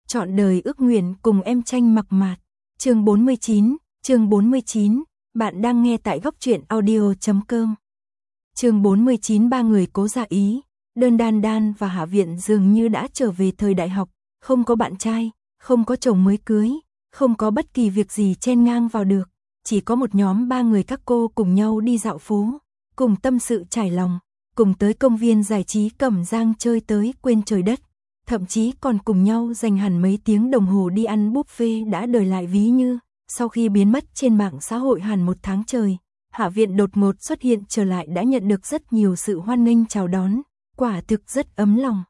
Trọn đời ước nguyện cùng em tranh mặc mạt. Chương 49, bạn đang nghe tại góc truyện audio.com. Chương 49, ba người Cố Gia Ý, Đơn Đan Đan và Hạ Viện dường như đã trở về thời đại học, không có bạn trai, không có chồng mới cưới, không có bất kỳ việc gì chen ngang vào được, chỉ có một nhóm ba người các cô cùng nhau đi dạo phố, cùng tâm sự trải lòng, cùng tới công viên giải trí Cẩm Giang chơi tới quên trời đất. Thậm chí còn cùng nhau dành hẳn mấy tiếng đồng hồ đi ăn buffet đã đời lại ví như, sau khi biến mất trên mạng xã hội hẳn một tháng trời, Hạ Viện đột ngột xuất hiện trở lại đã nhận được rất nhiều sự hoan nghênh chào đón, quả thực rất ấm lòng.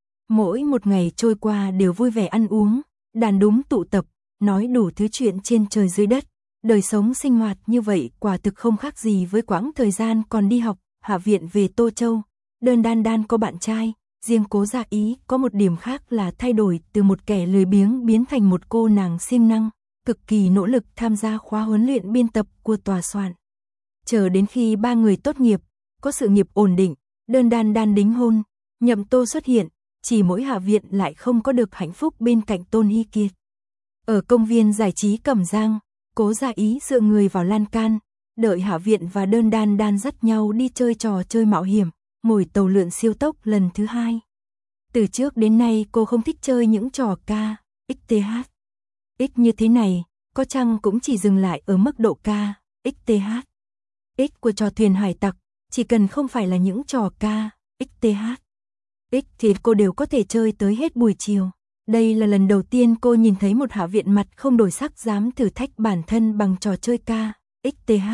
Mỗi một ngày trôi qua đều vui vẻ ăn uống, đàn đúng tụ tập, nói đủ thứ chuyện trên trời dưới đất, đời sống sinh hoạt như vậy quả thực không khác gì với quãng thời gian còn đi học. Hạ Viện về Tô Châu, Đơn Đan Đan có bạn trai. Riêng Cố Gia Ý có một điểm khác là thay đổi từ một kẻ lười biếng biến thành một cô nàng siêng năng, cực kỳ nỗ lực tham gia khóa huấn luyện biên tập của tòa soạn. Chờ đến khi ba người tốt nghiệp, có sự nghiệp ổn định, Đơn Đan Đan đính hôn, Nhậm Tô xuất hiện, chỉ mỗi Hạ Viện lại không có được hạnh phúc bên cạnh Tôn Hy Kiệt. Ở công viên giải trí Cẩm Giang, Cố Gia Ý dựa người vào lan can, đợi Hạ Viện và Đơn Đan Đan dắt nhau đi chơi trò chơi mạo hiểm. Ngồi tàu lượn siêu tốc lần thứ 2. Từ trước đến nay cô không thích chơi những trò K, XTH. X như thế này, có chăng cũng chỉ dừng lại ở mức độ K, XTH. X của trò thuyền hải tặc, chỉ cần không phải là những trò K, XTH. X thì cô đều có thể chơi tới hết buổi chiều. Đây là lần đầu tiên cô nhìn thấy một Hạ Viện mặt không đổi sắc dám thử thách bản thân bằng trò chơi K, XTH.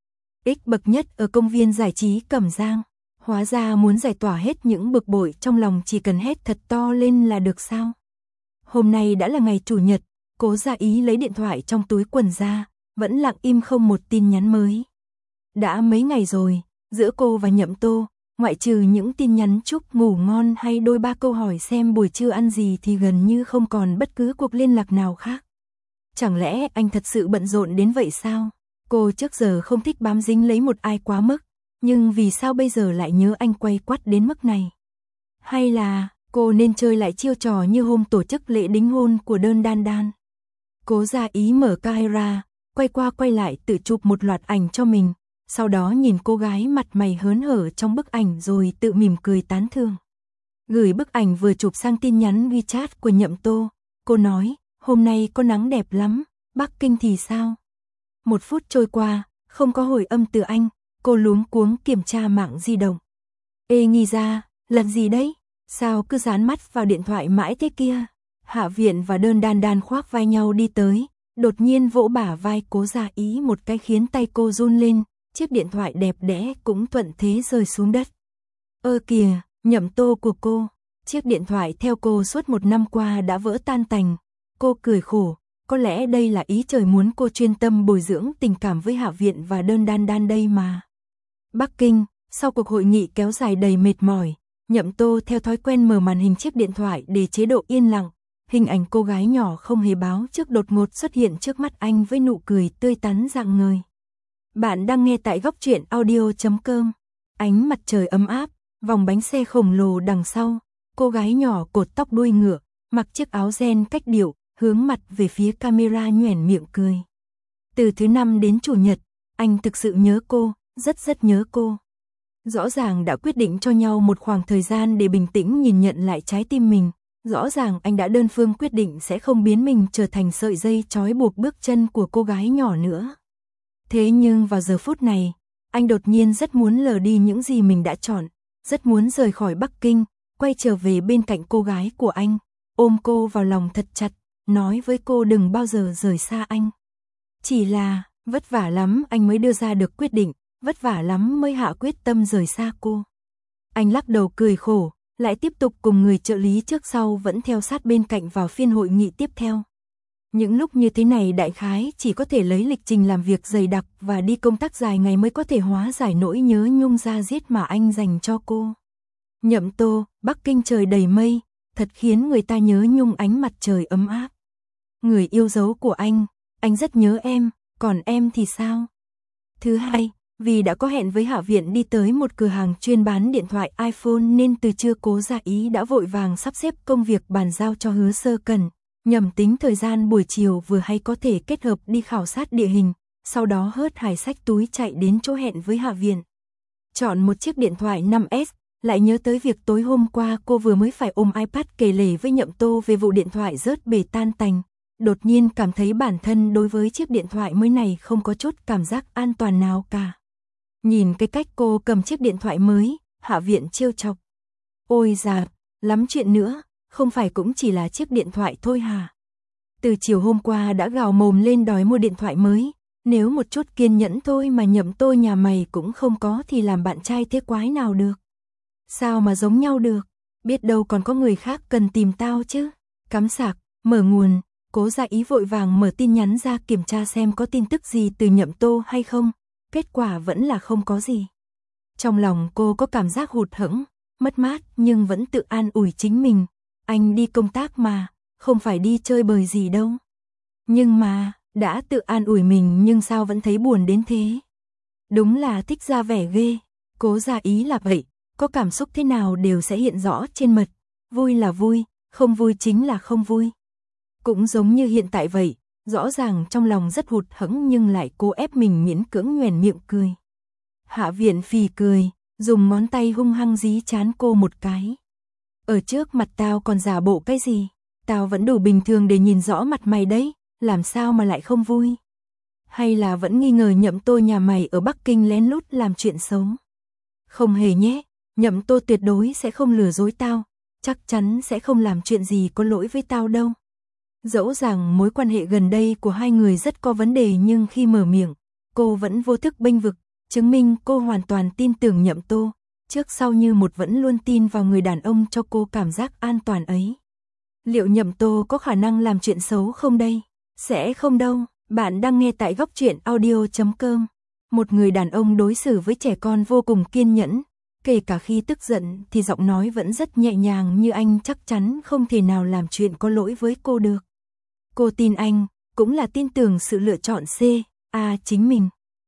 X bậc nhất ở công viên giải trí Cẩm Giang. Hóa ra muốn giải tỏa hết những bực bội trong lòng chỉ cần hét thật to lên là được sao? Hôm nay đã là ngày Chủ nhật, Cố Gia Ý lấy điện thoại trong túi quần ra, vẫn lặng im không một tin nhắn mới. Đã mấy ngày rồi, giữa cô và Nhậm Tô, ngoại trừ những tin nhắn chúc ngủ ngon hay đôi ba câu hỏi xem buổi trưa ăn gì thì gần như không còn bất cứ cuộc liên lạc nào khác. Chẳng lẽ anh thật sự bận rộn đến vậy sao? Cô trước giờ không thích bám dính lấy một ai quá mức. Nhưng vì sao bây giờ lại nhớ anh quay quắt đến mức này? Hay là cô nên chơi lại chiêu trò như hôm tổ chức lễ đính hôn của Đơn Đan Đan? Cố Gia Ý mở camera, quay qua quay lại tự chụp một loạt ảnh cho mình, sau đó nhìn cô gái mặt mày hớn hở trong bức ảnh rồi tự mỉm cười tán thưởng. Gửi bức ảnh vừa chụp sang tin nhắn WeChat của Nhậm Tô, cô nói, hôm nay có nắng đẹp lắm, Bắc Kinh thì sao? 1 phút trôi qua, không có hồi âm từ anh. Cô luống cuống kiểm tra mạng di động. Ê nghi ra, lần gì đấy? Sao cứ dán mắt vào điện thoại mãi thế kia? Hạ Viện và Đơn Đan Đan khoác vai nhau đi tới, đột nhiên vỗ bả vai Cố Gia Ý một cái khiến tay cô run lên, chiếc điện thoại đẹp đẽ cũng thuận thế rơi xuống đất. Ơ kìa, Nhậm Tô của cô, chiếc điện thoại theo cô suốt 1 năm qua đã vỡ tan tành. Cô cười khổ, có lẽ đây là ý trời muốn cô chuyên tâm bồi dưỡng tình cảm với Hạ Viện và Đơn Đan Đan đây mà. Bắc Kinh, sau cuộc hội nghị kéo dài đầy mệt mỏi, Nhậm Tô theo thói quen mở màn hình chiếc điện thoại để chế độ yên lặng, hình ảnh cô gái nhỏ không hề báo trước đột ngột xuất hiện trước mắt anh với nụ cười tươi tắn rạng ngời. Bạn đang nghe tại góc truyện audio.com. Ánh mặt trời ấm áp, vòng bánh xe khổng lồ đằng sau, cô gái nhỏ cột tóc đuôi ngựa, mặc chiếc áo ren cách điệu, hướng mặt về phía camera nhoẻn miệng cười. Từ thứ Năm đến Chủ nhật, anh thực sự nhớ cô. Rất nhớ cô. Rõ ràng đã quyết định cho nhau một khoảng thời gian để bình tĩnh nhìn nhận lại trái tim mình. Rõ ràng anh đã đơn phương quyết định sẽ không biến mình trở thành sợi dây trói buộc bước chân của cô gái nhỏ nữa. Thế nhưng vào giờ phút này, anh đột nhiên rất muốn lờ đi những gì mình đã chọn. Rất muốn rời khỏi Bắc Kinh, quay trở về bên cạnh cô gái của anh. Ôm cô vào lòng thật chặt, nói với cô đừng bao giờ rời xa anh. Chỉ là, vất vả lắm anh mới đưa ra được quyết định. Vất vả lắm mới hạ quyết tâm rời xa cô. Anh lắc đầu cười khổ, lại tiếp tục cùng người trợ lý trước sau vẫn theo sát bên cạnh vào phiên hội nghị tiếp theo. Những lúc như thế này đại khái chỉ có thể lấy lịch trình làm việc dày đặc và đi công tác dài ngày mới có thể hóa giải nỗi nhớ nhung da diết mà anh dành cho cô. Nhậm Tô, Bắc Kinh trời đầy mây, thật khiến người ta nhớ nhung ánh mặt trời ấm áp. Người yêu dấu của anh rất nhớ em, còn em thì sao? Thứ hai, vì đã có hẹn với Hạ Viện đi tới một cửa hàng chuyên bán điện thoại iPhone nên từ trưa Cố Gia Ý đã vội vàng sắp xếp công việc bàn giao cho Hứa Sơ Cẩn, Nhầm tính thời gian buổi chiều vừa hay có thể kết hợp đi khảo sát địa hình, sau đó hớt hải xách túi chạy đến chỗ hẹn với Hạ Viện. Chọn một chiếc điện thoại 5S, lại nhớ tới việc tối hôm qua cô vừa mới phải ôm iPad kể lể với Nhậm Tô về vụ điện thoại rớt bể tan tành. Đột nhiên cảm thấy bản thân đối với chiếc điện thoại mới này không có chút cảm giác an toàn nào cả. Nhìn cái cách cô cầm chiếc điện thoại mới, Hạ Viện trêu chọc. Ôi già, lắm chuyện nữa, không phải cũng chỉ là chiếc điện thoại thôi hả? Từ chiều hôm qua đã gào mồm lên đòi mua điện thoại mới, nếu một chút kiên nhẫn thôi mà Nhậm Tô nhà mày cũng không có thì làm bạn trai thế quái nào được. Sao mà giống nhau được, biết đâu còn có người khác cần tìm tao chứ. Cắm sạc, mở nguồn, Cố Gia Ý vội vàng mở tin nhắn ra kiểm tra xem có tin tức gì từ Nhậm Tô hay không, kết quả vẫn là không có gì. Trong lòng cô có cảm giác hụt hẫng, mất mát nhưng vẫn tự an ủi chính mình, anh đi công tác mà, không phải đi chơi bời gì đâu. Nhưng mà, đã tự an ủi mình nhưng sao vẫn thấy buồn đến thế. Đúng là thích ra vẻ ghê, Cố Gia Ý là vậy, có cảm xúc thế nào đều sẽ hiện rõ trên mặt, vui là vui, không vui chính là không vui. Cũng giống như hiện tại vậy, rõ ràng trong lòng rất hụt hẫng nhưng lại cố ép mình miễn cưỡng nhoẻn miệng cười. Hạ Viện phì cười, dùng ngón tay hung hăng dí trán cô một cái. Ở trước mặt tao còn giả bộ cái gì, tao vẫn đủ bình thường để nhìn rõ mặt mày đấy, làm sao mà lại không vui. Hay là vẫn nghi ngờ Nhậm Tô nhà mày ở Bắc Kinh lén lút làm chuyện xấu. Không hề nhé, Nhậm Tô tuyệt đối sẽ không lừa dối tao, chắc chắn sẽ không làm chuyện gì có lỗi với tao đâu. Dẫu rằng mối quan hệ gần đây của hai người rất có vấn đề nhưng khi mở miệng, cô vẫn vô thức bênh vực, chứng minh cô hoàn toàn tin tưởng Nhậm Tô, trước sau như một vẫn luôn tin vào người đàn ông cho cô cảm giác an toàn ấy. Liệu Nhậm Tô có khả năng làm chuyện xấu không đây? Sẽ không đâu, bạn đang nghe tại goctruyện.audio.com. Một người đàn ông đối xử với trẻ con vô cùng kiên nhẫn, kể cả khi tức giận thì giọng nói vẫn rất nhẹ nhàng như anh chắc chắn không thể nào làm chuyện có lỗi với cô được. Cô tin anh, cũng là tin tưởng sự lựa chọn C, A chính mình.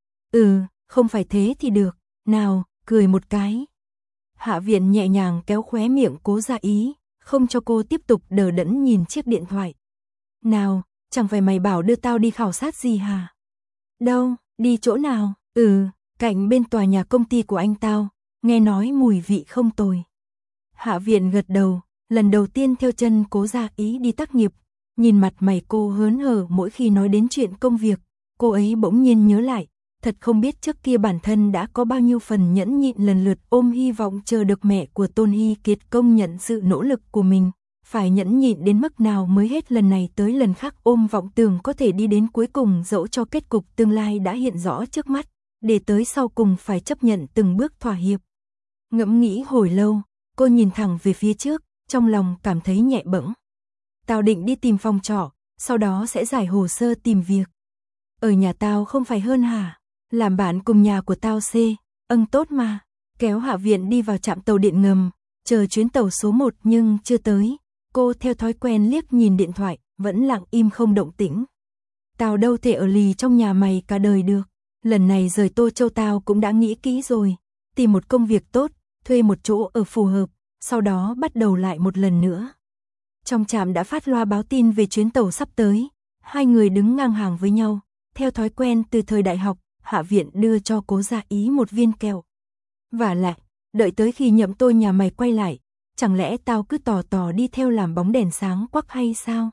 Không phải thế thì được, nào, cười một cái. Hạ Viện nhẹ nhàng kéo khóe miệng Cố Gia Ý, không cho cô tiếp tục đờ đẫn nhìn chiếc điện thoại. Nào, chẳng phải mày bảo đưa tao đi khảo sát gì hả? Đâu, đi chỗ nào? Cạnh bên tòa nhà công ty của anh tao, nghe nói mùi vị không tồi. Hạ Viện gật đầu, lần đầu tiên theo chân Cố Gia Ý đi tác nghiệp, nhìn mặt mày cô hớn hở mỗi khi nói đến chuyện công việc, cô ấy bỗng nhiên nhớ lại, thật không biết trước kia bản thân đã có bao nhiêu phần nhẫn nhịn lần lượt ôm hy vọng chờ được mẹ của Tôn Hy Kiệt công nhận sự nỗ lực của mình, phải nhẫn nhịn đến mức nào mới hết lần này tới lần khác ôm vọng tưởng có thể đi đến cuối cùng dẫu cho kết cục tương lai đã hiện rõ trước mắt, để tới sau cùng phải chấp nhận từng bước thỏa hiệp. Ngẫm nghĩ hồi lâu, cô nhìn thẳng về phía trước, trong lòng cảm thấy nhẹ bẫng. Tao định đi tìm phòng trọ, sau đó sẽ giải hồ sơ tìm việc. Ở nhà tao không phải hơn hả? Làm bạn cùng nhà của tao C, tốt mà. Kéo Hạ Viện đi vào trạm tàu điện ngầm, chờ chuyến tàu số 1 nhưng chưa tới. Cô theo thói quen liếc nhìn điện thoại, vẫn lặng im không động tĩnh. Tao đâu thể ở lì trong nhà mày cả đời được. Lần này rời Tô Châu tao cũng đã nghĩ kỹ rồi. Tìm một công việc tốt, thuê một chỗ ở phù hợp, sau đó bắt đầu lại một lần nữa. Trong trạm đã phát loa báo tin về chuyến tàu sắp tới. Hai người đứng ngang hàng với nhau. Theo thói quen từ thời đại học, Hạ Viện đưa cho Cố Gia Ý một viên kẹo. Vả lại, đợi tới khi Nhậm Tô nhà mày quay lại, chẳng lẽ tao cứ tò tò đi theo làm bóng đèn sáng quắc hay sao?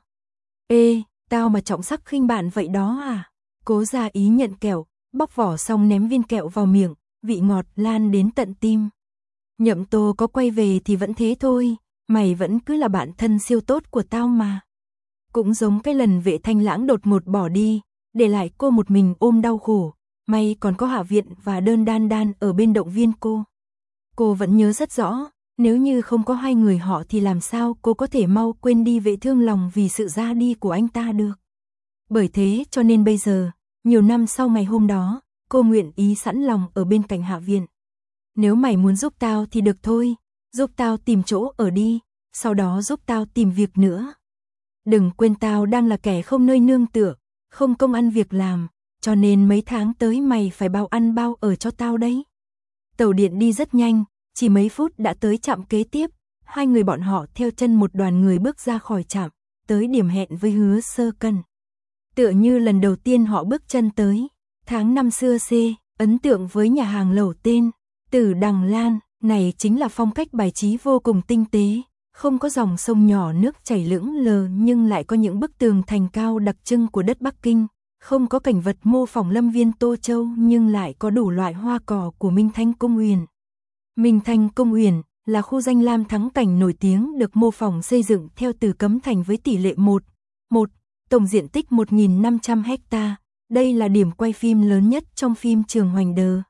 Ê, tao mà trọng sắc khinh bạn vậy đó à? Cố Gia Ý nhận kẹo, bóc vỏ xong ném viên kẹo vào miệng, vị ngọt lan đến tận tim. Nhậm Tô có quay về thì vẫn thế thôi, mày vẫn cứ là bạn thân siêu tốt của tao mà. Cũng giống cái lần Vệ Thanh Lãng đột ngột bỏ đi, để lại cô một mình ôm đau khổ, may còn có Hạ Viện và Đơn Đan Đan ở bên động viên cô. Cô vẫn nhớ rất rõ, nếu như không có hai người họ thì làm sao cô có thể mau quên đi Vệ thương lòng vì sự ra đi của anh ta được. Bởi thế cho nên bây giờ, nhiều năm sau ngày hôm đó, cô nguyện ý sẵn lòng ở bên cạnh Hạ Viện. Nếu mày muốn giúp tao thì được thôi, giúp tao tìm chỗ ở đi, sau đó giúp tao tìm việc nữa. Đừng quên tao đang là kẻ không nơi nương tựa, không công ăn việc làm, cho nên mấy tháng tới mày phải bao ăn bao ở cho tao đấy. Tàu điện đi rất nhanh, chỉ mấy phút đã tới trạm kế tiếp, hai người bọn họ theo chân một đoàn người bước ra khỏi trạm, tới điểm hẹn với Hứa Sơ Cần. Tựa như lần đầu tiên họ bước chân tới, tháng năm xưa C, ấn tượng với nhà hàng lẩu tên Tử Đằng Lan, này chính là phong cách bài trí vô cùng tinh tế, không có dòng sông nhỏ nước chảy lững lờ nhưng lại có những bức tường thành cao đặc trưng của đất Bắc Kinh, không có cảnh vật mô phỏng lâm viên Tô Châu nhưng lại có đủ loại hoa cỏ của Minh Thanh Cung Uyển. Minh Thanh Cung Uyển là khu danh lam thắng cảnh nổi tiếng được mô phỏng xây dựng theo Từ Cấm Thành với tỷ lệ 1:1, tổng diện tích 1.500 ha. Đây là điểm quay phim lớn nhất trong phim Trường Hoành Đờ.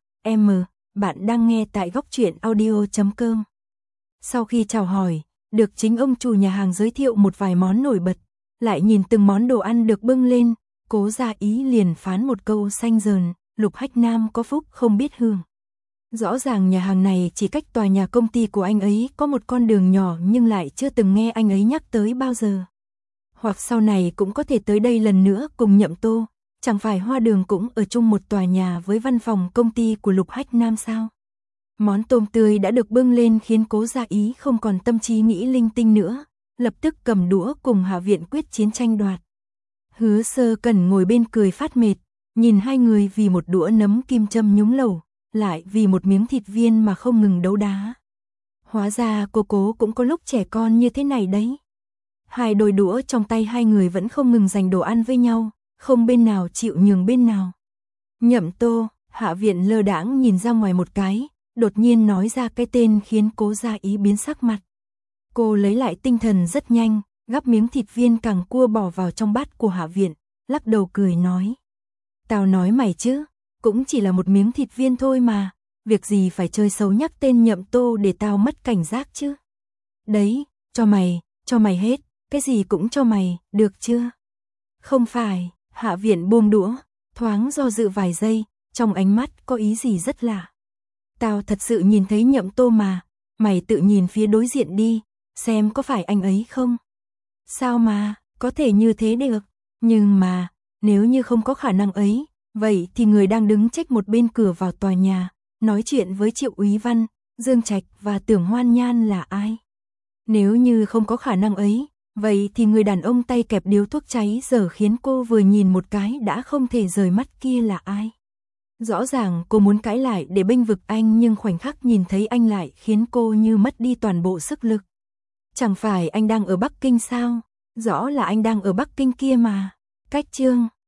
Bạn đang nghe tại góc truyện audio.com. Sau khi chào hỏi, được chính ông chủ nhà hàng giới thiệu một vài món nổi bật, lại nhìn từng món đồ ăn được bưng lên, Cố Gia Ý liền phán một câu xanh dờn, Lục Hách Nam có phúc không biết hưởng. Rõ ràng nhà hàng này chỉ cách tòa nhà công ty của anh ấy có một con đường nhỏ nhưng lại chưa từng nghe anh ấy nhắc tới bao giờ. Hoặc sau này cũng có thể tới đây lần nữa cùng Nhậm Tô, chẳng phải Hoa Đường cũng ở chung một tòa nhà với văn phòng công ty của Lục Hách Nam sao? Món tôm tươi đã được bưng lên khiến Cố Gia Ý không còn tâm trí nghĩ linh tinh nữa, lập tức cầm đũa cùng Hạ Viện quyết chiến tranh đoạt. Hứa Sơ Cẩn ngồi bên cười phát mệt, nhìn hai người vì một đũa nấm kim châm nhúng lẩu, lại vì một miếng thịt viên mà không ngừng đấu đá. Hóa ra cô Cố cũng có lúc trẻ con như thế này đấy. Hai đôi đũa trong tay hai người vẫn không ngừng giành đồ ăn với nhau, không bên nào chịu nhường bên nào. Nhậm Tô, Hạ Viện lơ đãng nhìn ra ngoài một cái, đột nhiên nói ra cái tên khiến Cố Gia Ý biến sắc mặt. Cô lấy lại tinh thần rất nhanh, gắp miếng thịt viên càng cua bỏ vào trong bát của Hạ Viện, lắc đầu cười nói. Tao nói mày chứ, cũng chỉ là một miếng thịt viên thôi mà, việc gì phải chơi xấu nhắc tên Nhậm Tô để tao mất cảnh giác chứ. Đấy, cho mày hết, cái gì cũng cho mày, được chưa? Không phải, Hạ Viện buông đũa, thoáng do dự vài giây, trong ánh mắt có ý gì rất lạ. Tao thật sự nhìn thấy Nhậm Tô mà, mày tự nhìn phía đối diện đi, xem có phải anh ấy không? Sao mà, có thể như thế được, nhưng mà, nếu như không có khả năng ấy, vậy thì người đang đứng trách một bên cửa vào tòa nhà, nói chuyện với Triệu Úy Văn, Dương Trạch và Tưởng Hoan Nhan là ai? Nếu như không có khả năng ấy, vậy thì người đàn ông tay kẹp điếu thuốc cháy giờ khiến cô vừa nhìn một cái đã không thể rời mắt kia là ai? Rõ ràng cô muốn cãi lại để bênh vực anh nhưng khoảnh khắc nhìn thấy anh lại khiến cô như mất đi toàn bộ sức lực. Chẳng phải anh đang ở Bắc Kinh sao? Rõ là anh đang ở Bắc Kinh kia mà. Cách chương